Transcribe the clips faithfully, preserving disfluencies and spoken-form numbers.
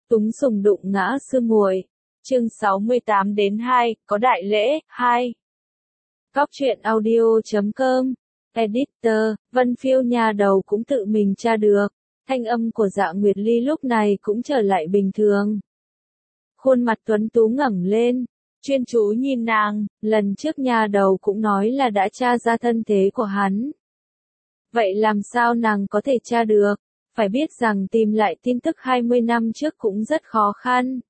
Túng sùng đụng ngã sư muội. Chương sáu mươi tám đến hai, có đại lễ, hai. Cóc truyện audio chấm com. Editor, Vân Phiêu nhà đầu cũng tự mình tra được. Thanh âm của Dạ Nguyệt Ly lúc này cũng trở lại bình thường. Khuôn mặt tuấn tú ngẩng lên, chuyên chú nhìn nàng, lần trước nhà đầu cũng nói là đã tra ra thân thế của hắn. Vậy làm sao nàng có thể tra được? Phải biết rằng tìm lại tin tức hai mươi năm trước cũng rất khó khăn.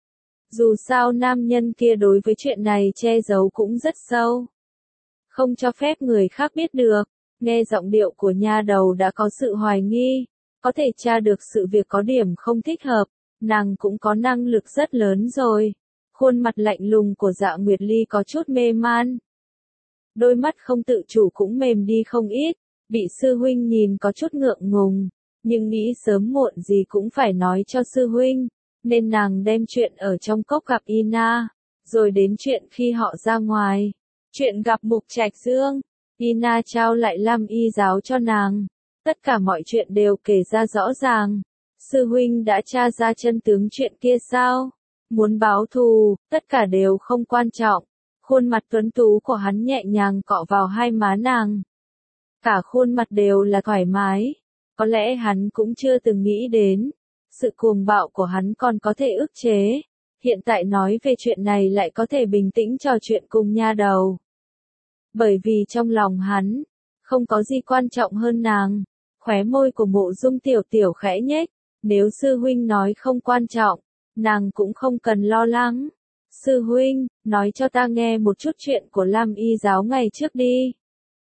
Dù sao nam nhân kia đối với chuyện này che giấu cũng rất sâu. Không cho phép người khác biết được. Nghe giọng điệu của nha đầu đã có sự hoài nghi. Có thể tra được sự việc có điểm không thích hợp. Nàng cũng có năng lực rất lớn rồi. Khuôn mặt lạnh lùng của Dạ Nguyệt Ly có chút mê man. Đôi mắt không tự chủ cũng mềm đi không ít. Bị sư huynh nhìn có chút ngượng ngùng. Nhưng nghĩ sớm muộn gì cũng phải nói cho sư huynh. Nên nàng đem chuyện ở trong cốc gặp Ina. Rồi đến chuyện khi họ ra ngoài. Chuyện gặp Mục Trạch Dương. Ina trao lại Lam Y giáo cho nàng. Tất cả mọi chuyện đều kể ra rõ ràng. Sư huynh đã tra ra chân tướng chuyện kia sao? Muốn báo thù, tất cả đều không quan trọng. Khuôn mặt tuấn tú của hắn nhẹ nhàng cọ vào hai má nàng. Cả khuôn mặt đều là thoải mái. Có lẽ hắn cũng chưa từng nghĩ đến. Sự cuồng bạo của hắn còn có thể ức chế. Hiện tại nói về chuyện này lại có thể bình tĩnh trò chuyện cùng nha đầu. Bởi vì trong lòng hắn, không có gì quan trọng hơn nàng. Khóe môi của Mộ Dung Tiểu Tiểu khẽ nhếch. Nếu sư huynh nói không quan trọng, nàng cũng không cần lo lắng. Sư huynh, nói cho ta nghe một chút chuyện của Lam Y giáo ngày trước đi.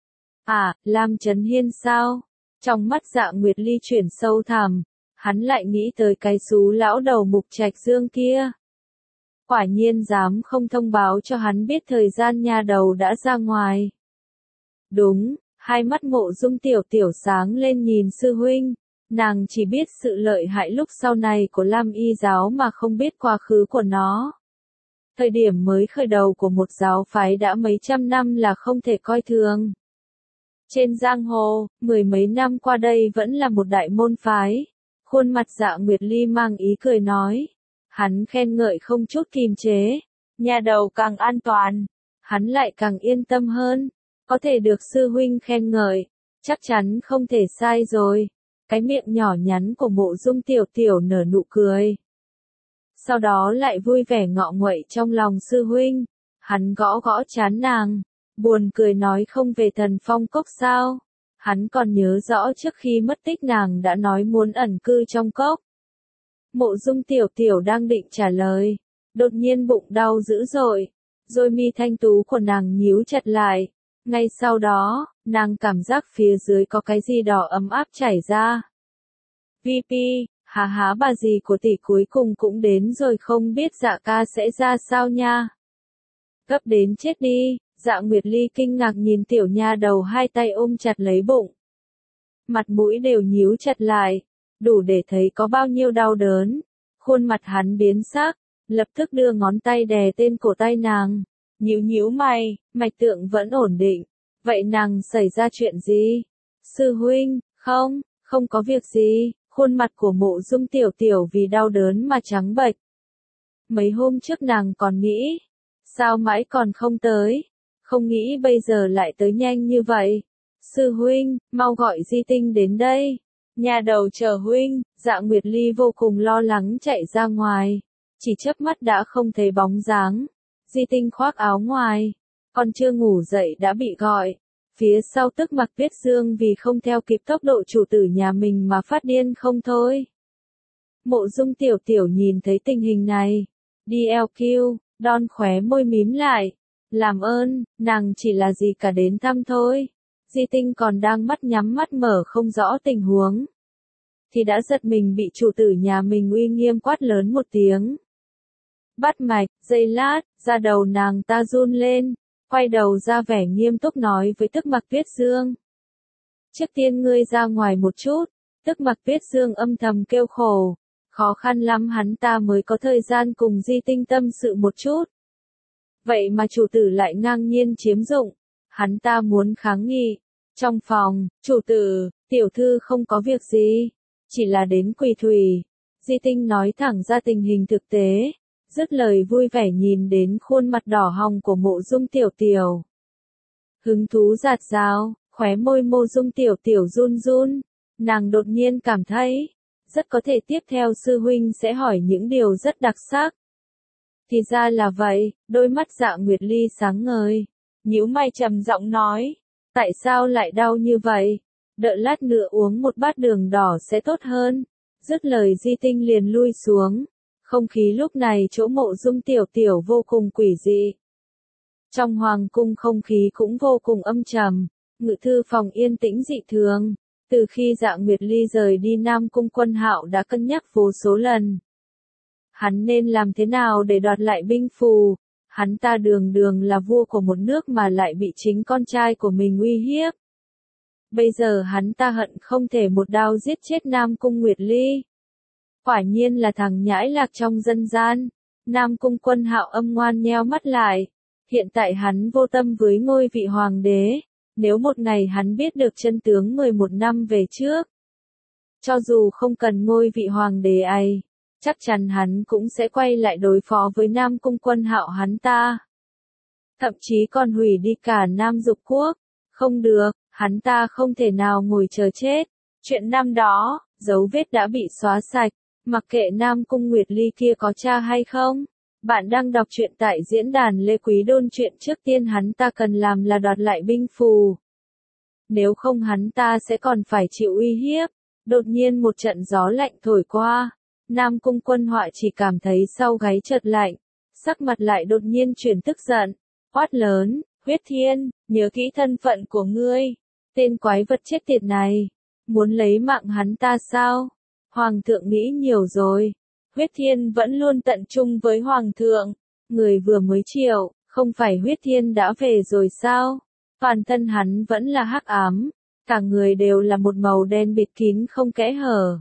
À, Lam Chấn Hiên sao? Trong mắt Dạ Nguyệt Ly chuyển sâu thẳm, hắn lại nghĩ tới cái xú lão đầu Mục Trạch Dương kia. Quả nhiên dám không thông báo cho hắn biết thời gian nha đầu đã ra ngoài. Đúng, hai mắt Mộ Dung Tiểu Tiểu sáng lên nhìn sư huynh. Nàng chỉ biết sự lợi hại lúc sau này của Lam Y giáo mà không biết quá khứ của nó. Thời điểm mới khởi đầu của một giáo phái đã mấy trăm năm là không thể coi thường. Trên giang hồ, mười mấy năm qua đây vẫn là một đại môn phái. Khuôn mặt Dạ Nguyệt Ly mang ý cười nói. Hắn khen ngợi không chút kìm chế. Nhà đầu càng an toàn. Hắn lại càng yên tâm hơn. Có thể được sư huynh khen ngợi. Chắc chắn không thể sai rồi. Cái miệng nhỏ nhắn của Mộ Dung Tiểu Tiểu nở nụ cười. Sau đó lại vui vẻ ngọ nguậy trong lòng sư huynh. Hắn gõ gõ trán nàng. Buồn cười nói không về Thần Phong Cốc sao? Hắn còn nhớ rõ trước khi mất tích nàng đã nói muốn ẩn cư trong cốc. Mộ Dung Tiểu Tiểu đang định trả lời. Đột nhiên bụng đau dữ dội. Rồi mi thanh tú của nàng nhíu chặt lại. Ngay sau đó, nàng cảm giác phía dưới có cái gì đỏ ấm áp chảy ra. vê pê, hà há bà gì của tỷ cuối cùng cũng đến rồi, không biết Dạ ca sẽ ra sao nha. Gấp đến chết đi. Dạ Nguyệt Ly kinh ngạc nhìn tiểu nha đầu hai tay ôm chặt lấy bụng. Mặt mũi đều nhíu chặt lại, đủ để thấy có bao nhiêu đau đớn. Khuôn mặt hắn biến sắc, lập tức đưa ngón tay đè tên cổ tay nàng. Nhíu nhíu mày, mạch tượng vẫn ổn định. Vậy nàng xảy ra chuyện gì? Sư huynh, không, không có việc gì. Khuôn mặt của Mộ Dung Tiểu Tiểu vì đau đớn mà trắng bệch. Mấy hôm trước nàng còn nghĩ, sao mãi còn không tới? Không nghĩ bây giờ lại tới nhanh như vậy. Sư huynh, mau gọi Di Tinh đến đây. Nhà đầu chờ huynh. Dạ Nguyệt Ly vô cùng lo lắng chạy ra ngoài. Chỉ chớp mắt đã không thấy bóng dáng. Di Tinh khoác áo ngoài. Còn chưa ngủ dậy đã bị gọi. Phía sau Tức Mặc Tuyết Dương vì không theo kịp tốc độ chủ tử nhà mình mà phát điên không thôi. Mộ Dung Tiểu Tiểu nhìn thấy tình hình này. đê lờ quy, đon khóe môi mím lại. Làm ơn, nàng chỉ là gì cả đến thăm thôi. Di Tinh còn đang mắt nhắm mắt mở không rõ tình huống. Thì đã giật mình bị chủ tử nhà mình uy nghiêm quát lớn một tiếng. Bắt mạch, giây lát, da đầu nàng ta run lên. Quay đầu ra vẻ nghiêm túc nói với Tức Mặc Tuyết Dương. Trước tiên ngươi ra ngoài một chút. Tức Mặc Tuyết Dương âm thầm kêu khổ. Khó khăn lắm hắn ta mới có thời gian cùng Di Tinh tâm sự một chút. Vậy mà chủ tử lại ngang nhiên chiếm dụng. Hắn ta muốn kháng nghị. Trong phòng, chủ tử, tiểu thư không có việc gì. Chỉ là đến quỳ thủy. Di Tinh nói thẳng ra tình hình thực tế, dứt lời vui vẻ nhìn đến khuôn mặt đỏ hồng của Mộ Dung Tiểu Tiểu. Hứng thú rạt rào, khóe môi Mộ Dung Tiểu Tiểu run run, nàng đột nhiên cảm thấy, rất có thể tiếp theo sư huynh sẽ hỏi những điều rất đặc sắc. Thì ra là vậy, đôi mắt Dạ Nguyệt Ly sáng ngời, nhíu mày trầm giọng nói, tại sao lại đau như vậy? Đợi lát nữa uống một bát đường đỏ sẽ tốt hơn. Dứt lời Di Tinh liền lui xuống. Không khí lúc này chỗ Mộ Dung Tiểu Tiểu vô cùng quỷ dị. Trong hoàng cung không khí cũng vô cùng âm trầm, ngự thư phòng yên tĩnh dị thường. Từ khi Dạ Nguyệt Ly rời đi Nam Cung Quân Hạo đã cân nhắc vô số lần. Hắn nên làm thế nào để đoạt lại binh phù? Hắn ta đường đường là vua của một nước mà lại bị chính con trai của mình uy hiếp. Bây giờ hắn ta hận không thể một đao giết chết Nam Cung Nguyệt Ly. Quả nhiên là thằng nhãi lạc trong dân gian. Nam Cung Quân Hạo âm ngoan nheo mắt lại. Hiện tại hắn vô tâm với ngôi vị hoàng đế. Nếu một ngày hắn biết được chân tướng mười một năm về trước, cho dù không cần ngôi vị hoàng đế ấy, chắc chắn hắn cũng sẽ quay lại đối phó với Nam Cung Quân Hạo hắn ta. Thậm chí còn hủy đi cả Nam Dục Quốc. Không được, hắn ta không thể nào ngồi chờ chết. Chuyện năm đó, dấu vết đã bị xóa sạch, mặc kệ Nam Cung Nguyệt Ly kia có cha hay không. Bạn đang đọc truyện tại diễn đàn Lê Quý Đôn. Chuyện trước tiên hắn ta cần làm là đoạt lại binh phù. Nếu không hắn ta sẽ còn phải chịu uy hiếp. Đột nhiên một trận gió lạnh thổi qua. Nam Cung Quân Họa chỉ cảm thấy sau gáy chợt lạnh. Sắc mặt lại đột nhiên chuyển tức giận. Quát lớn, Huyết Thiên, nhớ kỹ thân phận của ngươi. Tên quái vật chết tiệt này. Muốn lấy mạng hắn ta sao? Hoàng thượng nghĩ nhiều rồi. Huyết Thiên vẫn luôn tận trung với Hoàng thượng. Người vừa mới triệu, không phải Huyết Thiên đã về rồi sao? Toàn thân hắn vẫn là hắc ám. Cả người đều là một màu đen bịt kín không kẽ hở.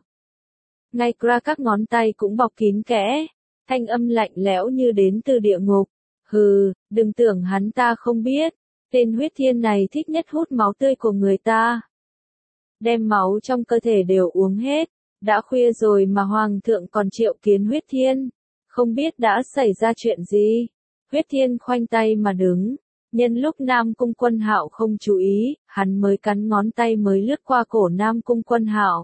Ngay cả các ngón tay cũng bọc kín kẽ. Thanh âm lạnh lẽo như đến từ địa ngục. Hừ, đừng tưởng hắn ta không biết. Tên Huyết Thiên này thích nhất hút máu tươi của người ta. Đem máu trong cơ thể đều uống hết. Đã khuya rồi mà Hoàng thượng còn triệu kiến Huyết Thiên. Không biết đã xảy ra chuyện gì. Huyết Thiên khoanh tay mà đứng. Nhân lúc Nam Cung Quân Hạo không chú ý, hắn mới cắn ngón tay mới lướt qua cổ Nam Cung Quân Hạo.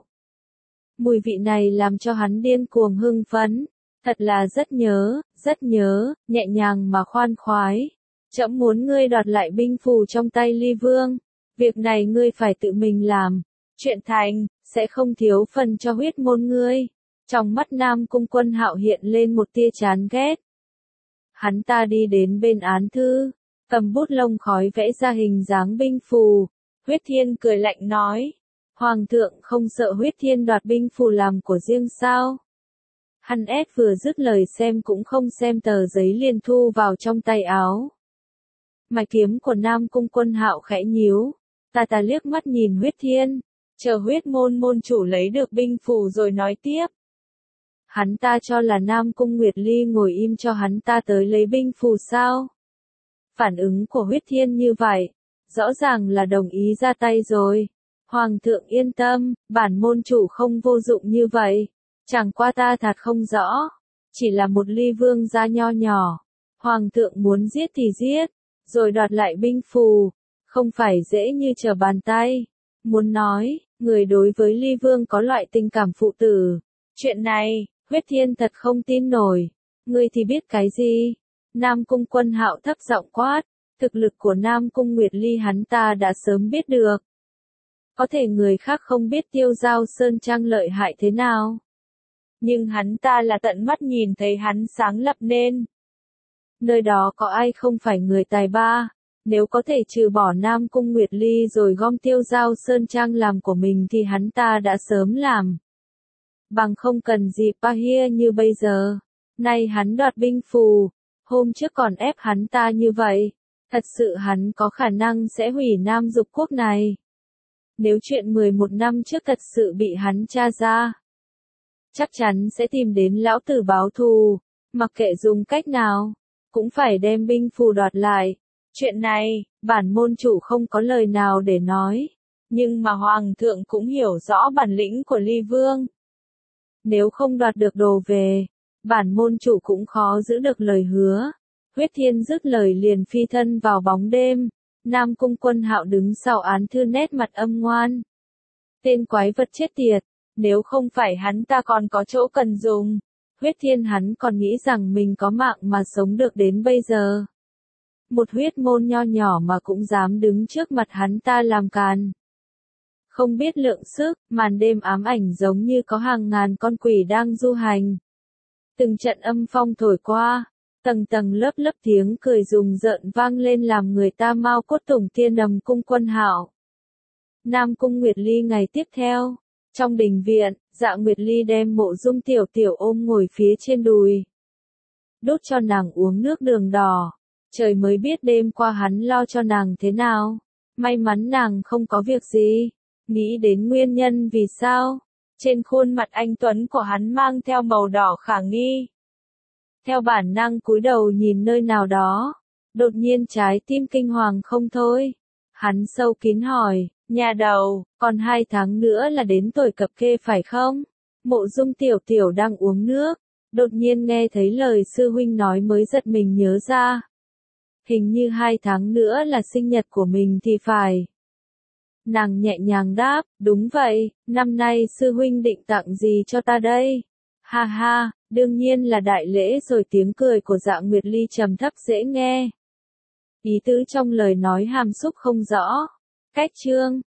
Mùi vị này làm cho hắn điên cuồng hưng phấn. Thật là rất nhớ, rất nhớ, nhẹ nhàng mà khoan khoái. Trẫm muốn ngươi đoạt lại binh phù trong tay Ly Vương. Việc này ngươi phải tự mình làm. Chuyện thành, sẽ không thiếu phần cho huyết môn ngươi. Trong mắt Nam Cung Quân Hạo hiện lên một tia chán ghét. Hắn ta đi đến bên án thư, cầm bút lông khói vẽ ra hình dáng binh phù. Huyết Thiên cười lạnh nói, Hoàng thượng không sợ Huyết Thiên đoạt binh phù làm của riêng sao? Hắn ép vừa dứt lời xem cũng không xem tờ giấy liền thu vào trong tay áo. Mạch kiếm của Nam Cung Quân Hạo khẽ nhíu, ta ta liếc mắt nhìn Huyết Thiên, chờ huyết môn môn chủ lấy được binh phù rồi nói tiếp. Hắn ta cho là Nam Cung Nguyệt Ly ngồi im cho hắn ta tới lấy binh phù sao? Phản ứng của Huyết Thiên như vậy, rõ ràng là đồng ý ra tay rồi. Hoàng thượng yên tâm, bản môn chủ không vô dụng như vậy. Chẳng qua ta thật không rõ, chỉ là một Ly Vương gia nho nhỏ. Hoàng thượng muốn giết thì giết, rồi đoạt lại binh phù, không phải dễ như trở bàn tay. Muốn nói, người đối với Ly Vương có loại tình cảm phụ tử. Chuyện này, Huyết Thiên thật không tin nổi. Ngươi thì biết cái gì? Nam Cung Quân Hạo thấp giọng quát, thực lực của Nam Cung Nguyệt Ly hắn ta đã sớm biết được. Có thể người khác không biết Tiêu Giao Sơn Trang lợi hại thế nào. Nhưng hắn ta là tận mắt nhìn thấy hắn sáng lập nên. Nơi đó có ai không phải người tài ba. Nếu có thể trừ bỏ Nam Cung Nguyệt Ly rồi gom Tiêu Giao Sơn Trang làm của mình thì hắn ta đã sớm làm. Bằng không cần gì Pahia như bây giờ. Nay hắn đoạt binh phù, hôm trước còn ép hắn ta như vậy. Thật sự hắn có khả năng sẽ hủy Nam Dục Quốc này. Nếu chuyện mười một năm trước thật sự bị hắn tra ra, chắc chắn sẽ tìm đến lão tử báo thù, mặc kệ dùng cách nào, cũng phải đem binh phù đoạt lại. Chuyện này, bản môn chủ không có lời nào để nói, nhưng mà Hoàng thượng cũng hiểu rõ bản lĩnh của Ly Vương. Nếu không đoạt được đồ về, bản môn chủ cũng khó giữ được lời hứa. Huyết Thiên dứt lời liền phi thân vào bóng đêm. Nam Cung Quân Hạo đứng sau án thư nét mặt âm ngoan. Tên quái vật chết tiệt, nếu không phải hắn ta còn có chỗ cần dùng. Huyết Thiên hắn còn nghĩ rằng mình có mạng mà sống được đến bây giờ. Một huyết môn nho nhỏ mà cũng dám đứng trước mặt hắn ta làm càn. Không biết lượng sức, màn đêm ám ảnh giống như có hàng ngàn con quỷ đang du hành. Từng trận âm phong thổi qua, tầng tầng lớp lớp tiếng cười rùng rợn vang lên làm người ta mau cốt tủng tiên Nam Cung Quân Hạo. Nam Cung Nguyệt Ly ngày tiếp theo, trong đình viện, Dạ Nguyệt Ly đem Mộ Dung Tiểu Tiểu ôm ngồi phía trên đùi. Đút cho nàng uống nước đường đỏ, trời mới biết đêm qua hắn lo cho nàng thế nào. May mắn nàng không có việc gì, nghĩ đến nguyên nhân vì sao. Trên khuôn mặt anh tuấn của hắn mang theo màu đỏ khả nghi. Theo bản năng cúi đầu nhìn nơi nào đó, đột nhiên trái tim kinh hoàng không thôi. Hắn sâu kín hỏi, nhà đầu, còn hai tháng nữa là đến tuổi cập kê phải không? Mộ Dung Tiểu Tiểu đang uống nước, đột nhiên nghe thấy lời sư huynh nói mới giật mình nhớ ra. Hình như hai tháng nữa là sinh nhật của mình thì phải. Nàng nhẹ nhàng đáp, đúng vậy, năm nay sư huynh định tặng gì cho ta đây? Ha ha, đương nhiên là đại lễ rồi. Tiếng cười của Dạ Nguyệt Ly trầm thấp dễ nghe. Ý tứ trong lời nói hàm xúc không rõ. Cách chương